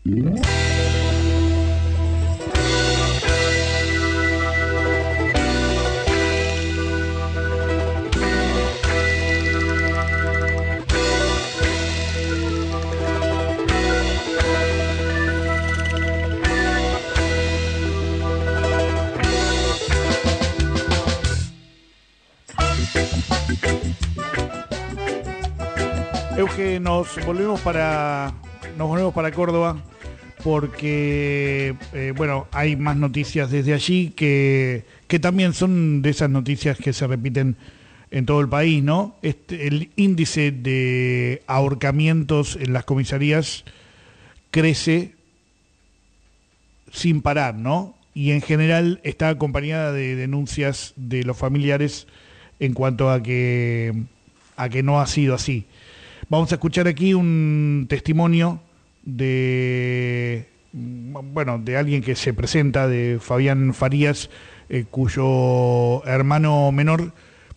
Euge, nos volvemos para Córdoba porque bueno, hay más noticias desde allí que también son de esas noticias que se repiten en todo el país, ¿no? El índice de ahorcamientos en las comisarías crece sin parar, ¿no? Y en general está acompañada de denuncias de los familiares en cuanto a que no ha sido así. Vamos a escuchar aquí un testimonio de alguien que se presenta, de Fabián Farías, cuyo hermano menor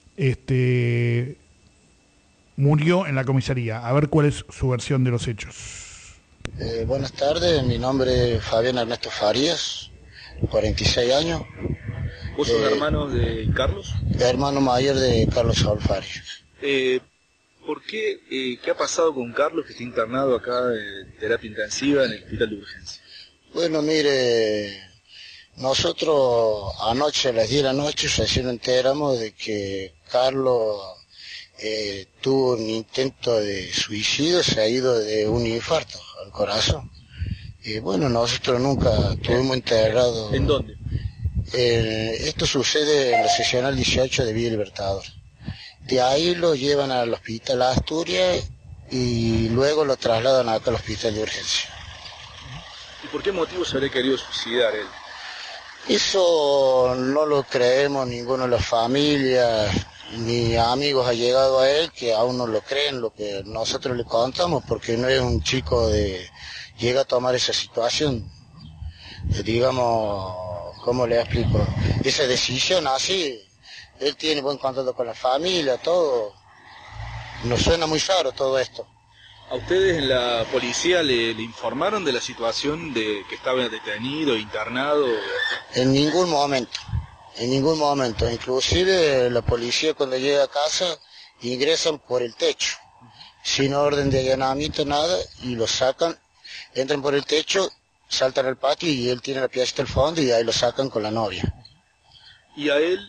murió en la comisaría. A ver cuál es su versión de los hechos. Buenas tardes, mi nombre es Fabián Ernesto Farías, 46 años. ¿Vos sos hermano de Carlos? Hermano mayor de Carlos Saúl Farías. ¿Por qué? ¿Qué ha pasado con Carlos, que está internado acá en terapia intensiva en el hospital de urgencia? Bueno, mire, nosotros anoche a las 10 de la noche recién nos enteramos de que Carlos tuvo un intento de suicidio, se ha ido de un infarto al corazón. Y bueno, nosotros nunca tuvimos enterrado. ¿En dónde? Esto sucede en la seccional 18 de Villa Libertador. De ahí lo llevan al hospital Asturias y luego lo trasladan acá al hospital de urgencia. ¿Y por qué motivo se habría querido suicidar él? Eso no lo creemos ninguno de las familias ni amigos ha llegado a él, que aún no lo creen lo que nosotros le contamos, porque no es un chico de llega a tomar esa situación, digamos, ¿cómo le explico? Esa decisión así. Él tiene buen contacto con la familia, todo. Nos suena muy raro todo esto. ¿A ustedes en la policía le informaron de la situación de que estaba detenido, internado? En ningún momento. Inclusive la policía cuando llega a casa ingresan por el techo, sin orden de allanamiento, nada, y lo sacan, entran por el techo, saltan al patio y él tiene la piecita al fondo y ahí lo sacan con la novia. Y a él,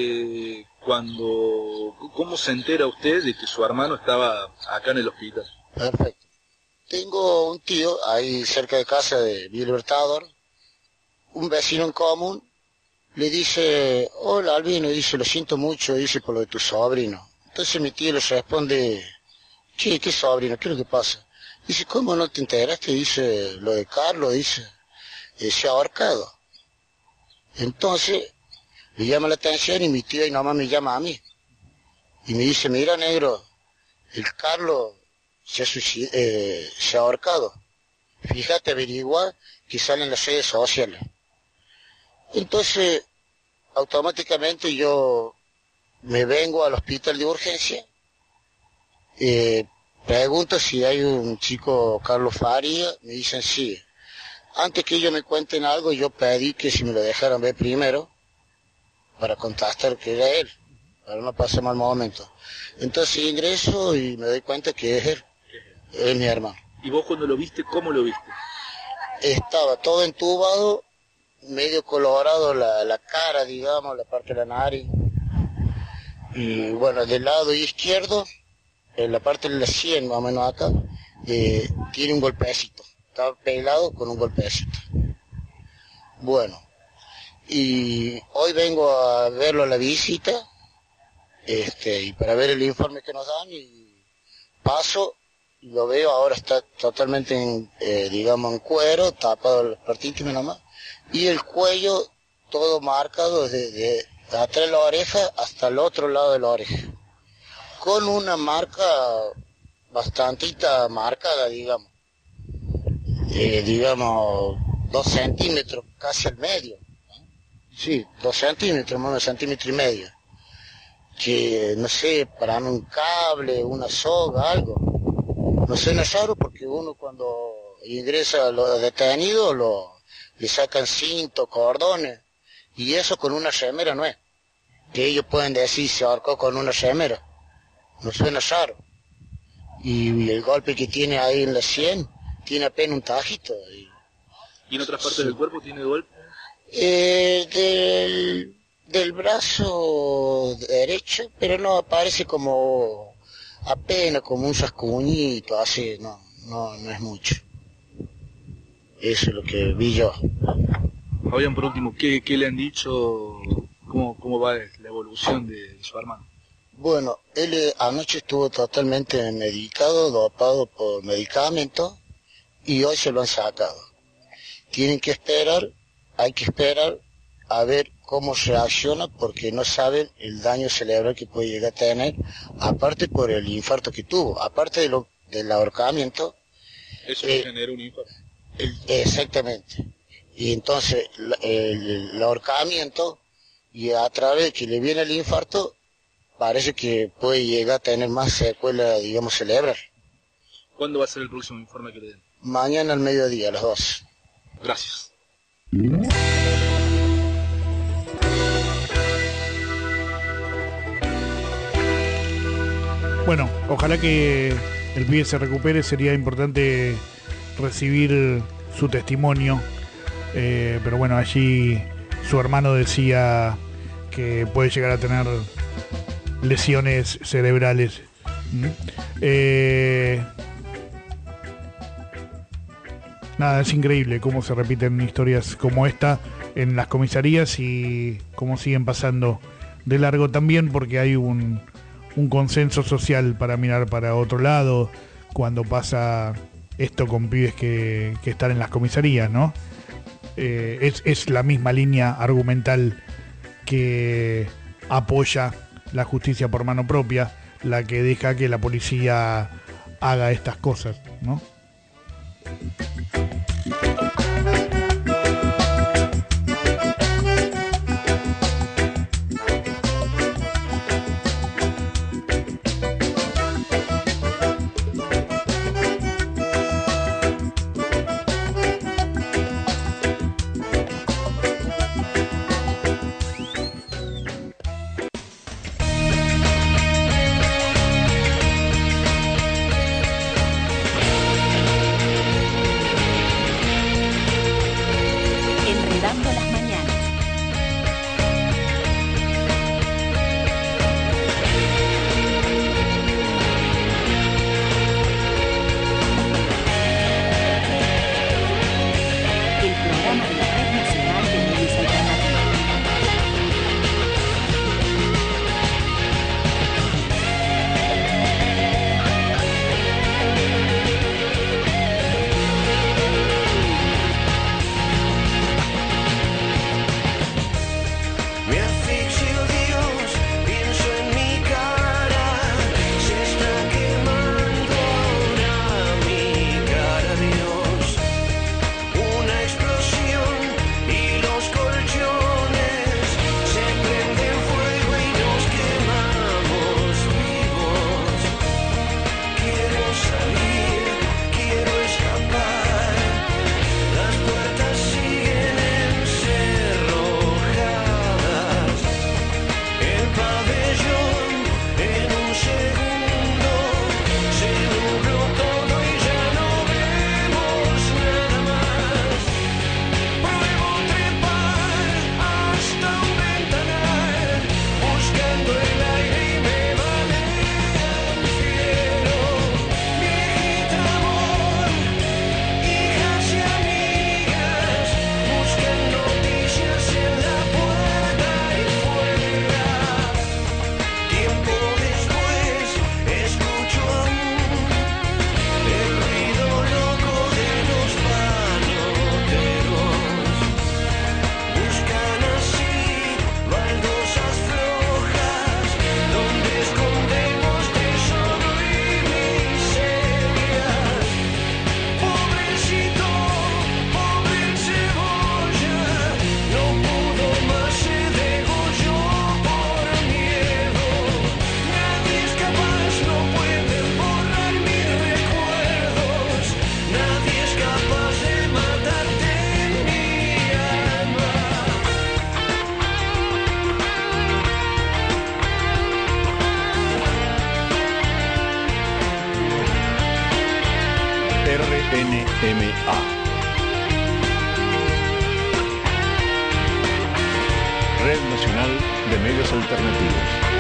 ¿cómo se entera usted de que su hermano estaba acá en el hospital? Perfecto. Tengo un tío ahí cerca de casa de Villa Libertador, un vecino en común, le dice, hola Albino, dice, lo siento mucho, dice, por lo de tu sobrino. Entonces mi tío le responde, ¿qué sobrino? ¿Qué es lo que pasa? Dice, ¿cómo no te enteraste? Dice, lo de Carlos, dice, se ha ahorcado. Entonces le llama la atención y mi tío y nomás me llama a mí. Y me dice, mira negro, el Carlos se ha ahorcado. Fíjate, averigua que salen las redes sociales. Entonces, automáticamente yo me vengo al hospital de urgencia, pregunto si hay un chico Carlos Farías, me dicen sí. Antes que ellos me cuenten algo, yo pedí que si me lo dejaran ver primero, para contestar que era él, para no pasar mal momento. Entonces ingreso y me doy cuenta que es él, es mi hermano. ¿Y vos cuando lo viste, cómo lo viste? Estaba todo entubado, medio colorado la cara, digamos, la parte de la nariz. Y bueno, del lado izquierdo, en la parte de la sien, más o menos acá, tiene un golpecito. Estaba pelado con un golpecito. Bueno, y hoy vengo a verlo a la visita, y para ver el informe que nos dan, y paso, y lo veo, ahora está totalmente digamos en cuero, tapado las partes íntimas nomás, y el cuello todo marcado desde atrás de la oreja hasta el otro lado de la oreja, con una marca bastante marcada, digamos, 2 centímetros, casi al medio, sí, 2 centímetros, más de 1,5 centímetros, que no sé, para un cable, una soga, algo. No sé, no es raro porque uno cuando ingresa a los detenidos, le sacan cintos, cordones, y eso con una remera no es. Que ellos pueden decir se ahorcó con una remera, no suena raro. Y el golpe que tiene ahí en la sien, tiene apenas un tajito. ¿Y en otras partes del cuerpo tiene golpe? Del brazo derecho, pero no, parece como apenas como un rasguñito, así, no es mucho. Eso es lo que vi yo. Fabián, por último, ¿qué le han dicho? ¿Cómo va la evolución de su hermano? Bueno, él anoche estuvo totalmente medicado, dopado por medicamentos, y hoy se lo han sacado. Tienen que esperar, hay que esperar a ver cómo reacciona, porque no saben el daño cerebral que puede llegar a tener, aparte por el infarto que tuvo, aparte del ahorcamiento. Eso le generó un infarto. Exactamente. Y entonces el ahorcamiento, y a través de que le viene el infarto, parece que puede llegar a tener más secuela, digamos, cerebral. ¿Cuándo va a ser el próximo informe que le den? Mañana al mediodía, a las 12. Gracias. Bueno, ojalá que el pibe se recupere. Sería importante recibir su testimonio. Pero bueno, allí su hermano decía que puede llegar a tener lesiones cerebrales. Nada, es increíble cómo se repiten historias como esta en las comisarías y cómo siguen pasando de largo también, porque hay un consenso social para mirar para otro lado cuando pasa esto con pibes que están en las comisarías, ¿no? Es la misma línea argumental que apoya la justicia por mano propia, la que deja que la policía haga estas cosas, ¿no? Red Nacional de Medios Alternativos.